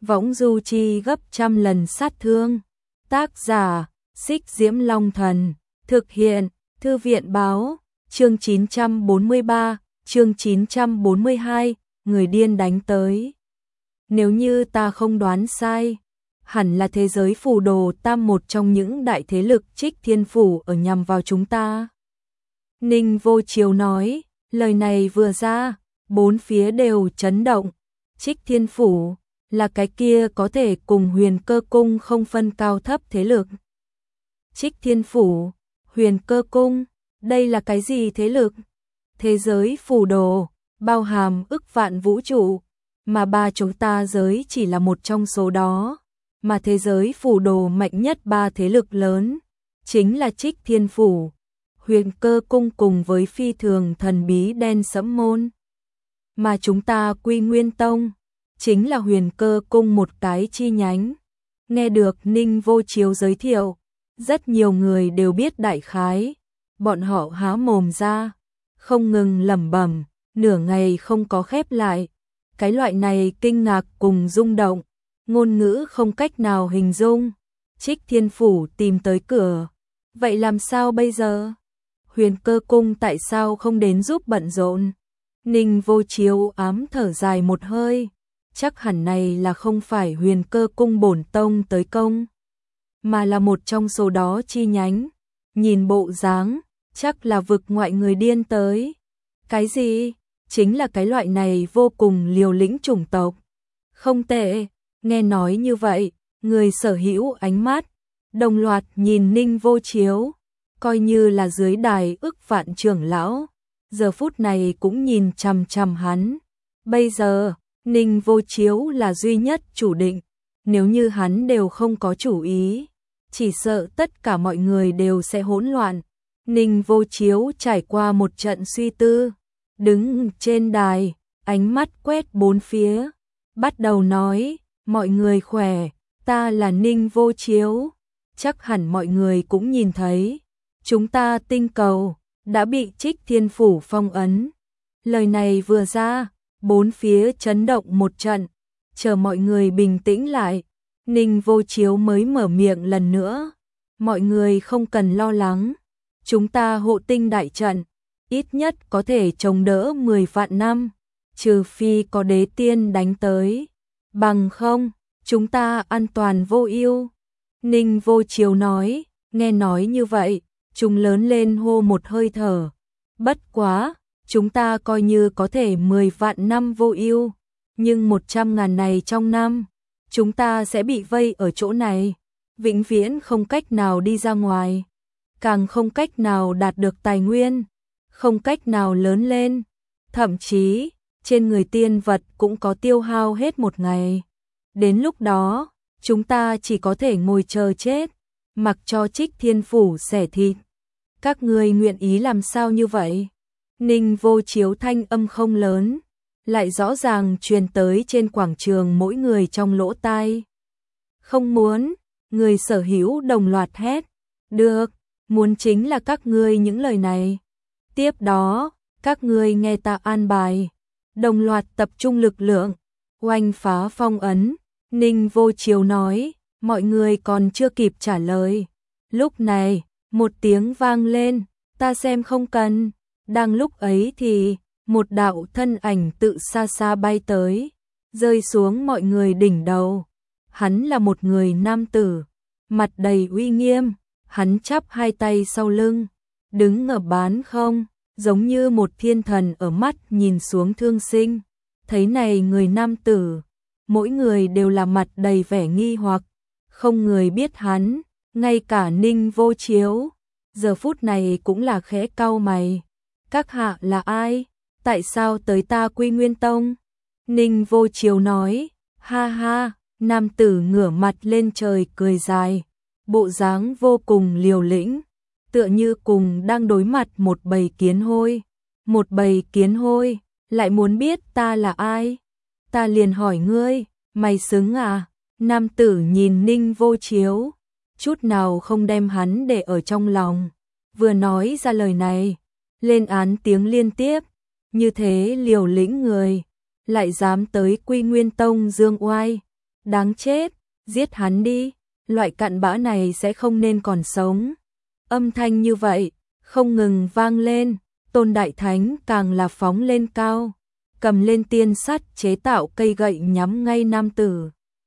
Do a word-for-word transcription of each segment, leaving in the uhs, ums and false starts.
võng du chi gấp trăm lần sát thương. Tác giả, Xích Diễm Long Thần, thực hiện, Thư viện báo, chương chín trăm bốn mươi ba, chương chín trăm bốn mươi hai, người điên đánh tới. Nếu như ta không đoán sai, hẳn là thế giới phù đồ tam một trong những đại thế lực Trích Thiên Phủ ở nhằm vào chúng ta. Ninh Vô Chiếu nói, lời này vừa ra, bốn phía đều chấn động. Trích Thiên Phủ là cái kia có thể cùng Huyền Cơ Cung không phân cao thấp thế lực. Trích Thiên Phủ, Huyền Cơ Cung, đây là cái gì thế lực? Thế giới phù đồ, bao hàm ức vạn vũ trụ, mà ba chúng ta giới chỉ là một trong số đó, mà thế giới phù đồ mạnh nhất ba thế lực lớn, chính là Trích Thiên Phủ, Huyền Cơ Cung cùng với phi thường thần bí đen sẫm môn. Mà chúng ta Quy Nguyên Tông, chính là Huyền Cơ Cung một cái chi nhánh. Nghe được Ninh Vô Chiếu giới thiệu, rất nhiều người đều biết đại khái, bọn họ há mồm ra, không ngừng lẩm bẩm, nửa ngày không có khép lại. Cái loại này kinh ngạc cùng rung động, ngôn ngữ không cách nào hình dung. Trích Thiên Phủ tìm tới cửa, vậy làm sao bây giờ? Huyền Cơ Cung tại sao không đến giúp bận rộn? Ninh Vô Chiếu ám thở dài một hơi, chắc hẳn này là không phải Huyền Cơ Cung bổn tông tới công, mà là một trong số đó chi nhánh. Nhìn bộ dáng, chắc là vực ngoại người điên tới. Cái gì? Chính là cái loại này vô cùng liều lĩnh chủng tộc. Không tệ, nghe nói như vậy, người sở hữu ánh mắt đồng loạt nhìn Ninh Vô Chiếu, coi như là dưới đài ức vạn trưởng lão, giờ phút này cũng nhìn chằm chằm hắn. Bây giờ, Ninh Vô Chiếu là duy nhất chủ định, nếu như hắn đều không có chủ ý, chỉ sợ tất cả mọi người đều sẽ hỗn loạn. Ninh Vô Chiếu trải qua một trận suy tư, đứng trên đài, ánh mắt quét bốn phía, bắt đầu nói, mọi người khỏe, ta là Ninh Vô Chiếu, chắc hẳn mọi người cũng nhìn thấy, chúng ta tinh cầu đã bị Trích Thiên Phủ phong ấn. Lời này vừa ra, bốn phía chấn động một trận, chờ mọi người bình tĩnh lại, Ninh Vô Chiếu mới mở miệng lần nữa, mọi người không cần lo lắng, chúng ta hộ tinh đại trận, ít nhất có thể chống đỡ mười vạn năm, trừ phi có đế tiên đánh tới, bằng không, chúng ta an toàn vô ưu. Ninh Vô Chiếu nói, nghe nói như vậy, chúng lớn lên hô một hơi thở, bất quá, chúng ta coi như có thể mười vạn năm vô ưu, nhưng một trăm ngàn này trong năm, chúng ta sẽ bị vây ở chỗ này, vĩnh viễn không cách nào đi ra ngoài, càng không cách nào đạt được tài nguyên, không cách nào lớn lên, thậm chí, trên người tiên vật cũng có tiêu hao hết một ngày. Đến lúc đó, chúng ta chỉ có thể ngồi chờ chết, mặc cho Trích Thiên Phủ xẻ thịt. Các ngươi nguyện ý làm sao như vậy? Ninh Vô Chiếu thanh âm không lớn, lại rõ ràng truyền tới trên quảng trường mỗi người trong lỗ tai. Không muốn, người sở hữu đồng loạt hét. Được, muốn chính là các ngươi những lời này. Tiếp đó, các ngươi nghe ta an bài. Đồng loạt tập trung lực lượng, oanh phá phong ấn. Ninh Vô Chiếu nói, mọi người còn chưa kịp trả lời. Lúc này, một tiếng vang lên, ta xem không cần. Đang lúc ấy thì, một đạo thân ảnh tự xa xa bay tới, rơi xuống mọi người đỉnh đầu. Hắn là một người nam tử, mặt đầy uy nghiêm, hắn chắp hai tay sau lưng, đứng ở bán không, giống như một thiên thần ở mắt nhìn xuống thương sinh. Thấy này người nam tử, mỗi người đều là mặt đầy vẻ nghi hoặc, không người biết hắn, ngay cả Ninh Vô Chiếu, giờ phút này cũng là khẽ cau mày. Các hạ là ai? Tại sao tới ta Quy Nguyên Tông? Ninh Vô Chiếu nói, ha ha, nam tử ngửa mặt lên trời cười dài, bộ dáng vô cùng liều lĩnh, tựa như cùng đang đối mặt một bầy kiến hôi. Một bầy kiến hôi, lại muốn biết ta là ai? Ta liền hỏi ngươi, mày xứng à? Nam tử nhìn Ninh Vô Chiếu, chút nào không đem hắn để ở trong lòng, vừa nói ra lời này, lên án tiếng liên tiếp, như thế liều lĩnh người, lại dám tới Quy Nguyên Tông dương oai, Đáng chết, giết hắn đi, loại cặn bã này sẽ không nên còn sống. Âm thanh như vậy, không ngừng vang lên, Tôn Đại Thánh càng là phóng lên cao, cầm lên tiên sắt chế tạo cây gậy nhắm ngay nam tử.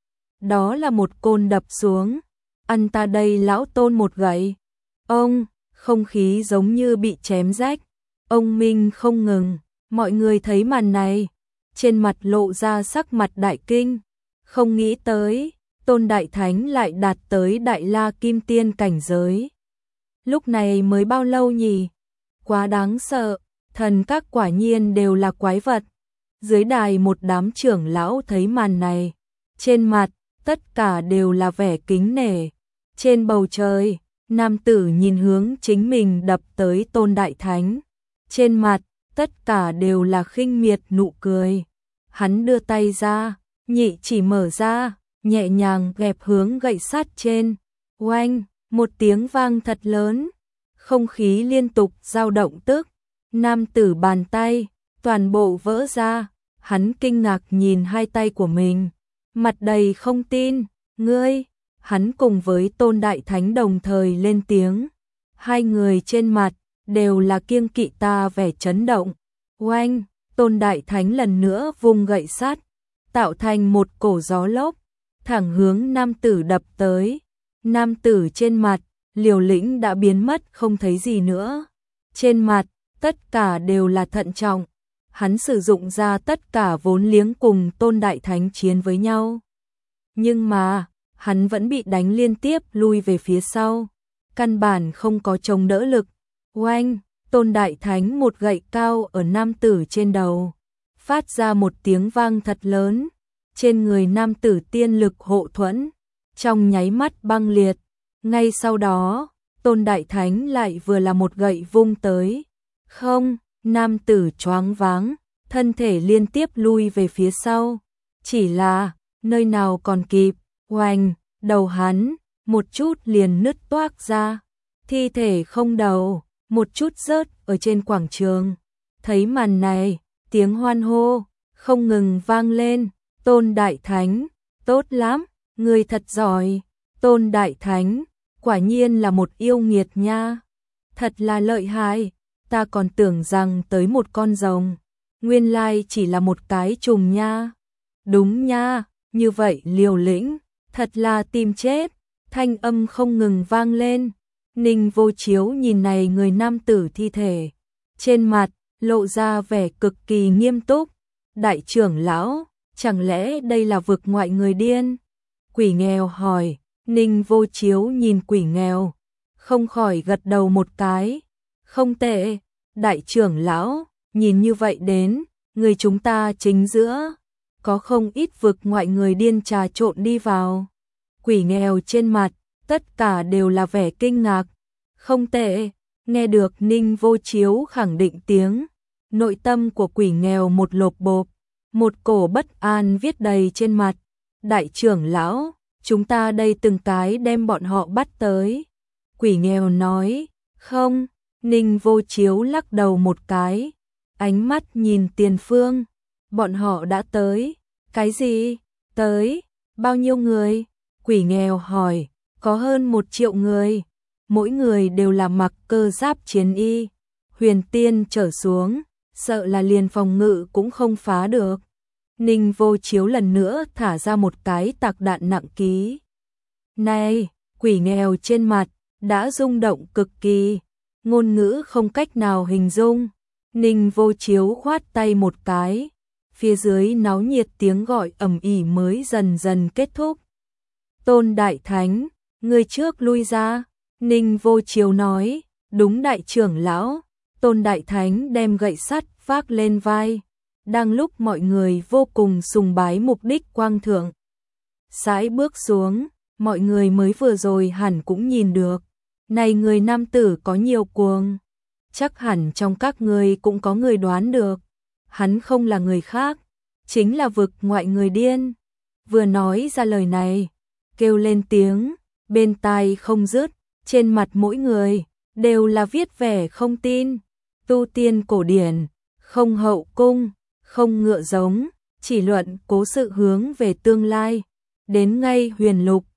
Đó là một côn đập xuống, ăn ta đây lão Tôn một gậy. Ông, không khí giống như bị chém rách, ông minh không ngừng, mọi người thấy màn này, trên mặt lộ ra sắc mặt đại kinh, không nghĩ tới, Tôn Đại Thánh lại đạt tới Đại La Kim Tiên cảnh giới. Lúc này mới bao lâu nhỉ? Quá đáng sợ, thần các quả nhiên đều là quái vật. Dưới đài một đám trưởng lão thấy màn này, trên mặt, tất cả đều là vẻ kính nể. Trên bầu trời, nam tử nhìn hướng chính mình đập tới Tôn Đại Thánh. Trên mặt, tất cả đều là khinh miệt nụ cười. Hắn đưa tay ra, nhị chỉ mở ra, nhẹ nhàng gẹp hướng gậy sắt trên. Oanh, một tiếng vang thật lớn, không khí liên tục dao động tức. Nam tử bàn tay, toàn bộ vỡ ra, hắn kinh ngạc nhìn hai tay của mình, mặt đầy không tin, ngươi, hắn cùng với Tôn Đại Thánh đồng thời lên tiếng, hai người trên mặt, đều là kiêng kỵ ta vẻ chấn động. Oanh, Tôn Đại Thánh lần nữa vung gậy sắt, tạo thành một cổ gió lốc, thẳng hướng nam tử đập tới. Nam tử trên mặt, liều lĩnh đã biến mất không thấy gì nữa. Trên mặt, tất cả đều là thận trọng. Hắn sử dụng ra tất cả vốn liếng cùng Tôn Đại Thánh chiến với nhau. Nhưng mà, hắn vẫn bị đánh liên tiếp lui về phía sau. Căn bản không có chống đỡ lực. Oanh, Tôn Đại Thánh một gậy cao ở nam tử trên đầu. Phát ra một tiếng vang thật lớn. Trên người nam tử tiên lực hộ thuẫn. Trong nháy mắt băng liệt. Ngay sau đó, Tôn Đại Thánh lại vừa là một gậy vung tới. Không, nam tử choáng váng, thân thể liên tiếp lui về phía sau. Chỉ là, nơi nào còn kịp, oanh, đầu hắn, một chút liền nứt toác ra. Thi thể không đầu, một chút rớt ở trên quảng trường. Thấy màn này, tiếng hoan hô, không ngừng vang lên. Tôn Đại Thánh, tốt lắm, người thật giỏi. Tôn Đại Thánh, quả nhiên là một yêu nghiệt nha. Thật là lợi hại, ta còn tưởng rằng tới một con rồng. Nguyên lai chỉ là một cái trùng nha. Đúng nha, như vậy liều lĩnh, thật là tìm chết. Thanh âm không ngừng vang lên. Ninh Vô Chiếu nhìn này người nam tử thi thể. Trên mặt, lộ ra vẻ cực kỳ nghiêm túc. Đại trưởng lão, chẳng lẽ đây là vực ngoại người điên? Quỷ nghèo hỏi. Ninh Vô Chiếu nhìn quỷ nghèo, không khỏi gật đầu một cái. Không tệ, đại trưởng lão, nhìn như vậy đến, người chúng ta chính giữa, có không ít vực ngoại người điên trà trộn đi vào. Quỷ nghèo trên mặt, tất cả đều là vẻ kinh ngạc. Không tệ, nghe được Ninh Vô Chiếu khẳng định tiếng, nội tâm của quỷ nghèo một lộp bộp, một cổ bất an viết đầy trên mặt. Đại trưởng lão, chúng ta đây từng cái đem bọn họ bắt tới. Quỷ nghèo nói, không, Ninh Vô Chiếu lắc đầu một cái, ánh mắt nhìn tiền phương, bọn họ đã tới. Cái gì? Tới? Bao nhiêu người? Quỷ nghèo hỏi, có hơn một triệu người, mỗi người đều là mặc cơ giáp chiến y, huyền tiên trở xuống, sợ là liền phòng ngự cũng không phá được. Ninh Vô Chiếu lần nữa thả ra một cái tạc đạn nặng ký. Này, quỷ nghèo trên mặt, đã rung động cực kỳ, ngôn ngữ không cách nào hình dung. Ninh Vô Chiếu khoát tay một cái, phía dưới náo nhiệt tiếng gọi ầm ĩ mới dần dần kết thúc. Tôn Đại Thánh, người trước lui ra. Ninh Vô Chiếu nói, đúng đại trưởng lão. Tôn Đại Thánh đem gậy sắt vác lên vai. Đang lúc mọi người vô cùng sùng bái mục đích quang thượng. Sải bước xuống, mọi người mới vừa rồi hẳn cũng nhìn được. Này người nam tử có nhiều cuồng. Chắc hẳn trong các ngươi cũng có người đoán được. Hắn không là người khác, chính là vực ngoại người điên. Vừa nói ra lời này, kêu lên tiếng, bên tai không dứt, trên mặt mỗi người, đều là viết vẻ không tin. Tu tiên cổ điển, không hậu cung, không ngựa giống, chỉ luận cố sự hướng về tương lai. đến ngay huyền lục,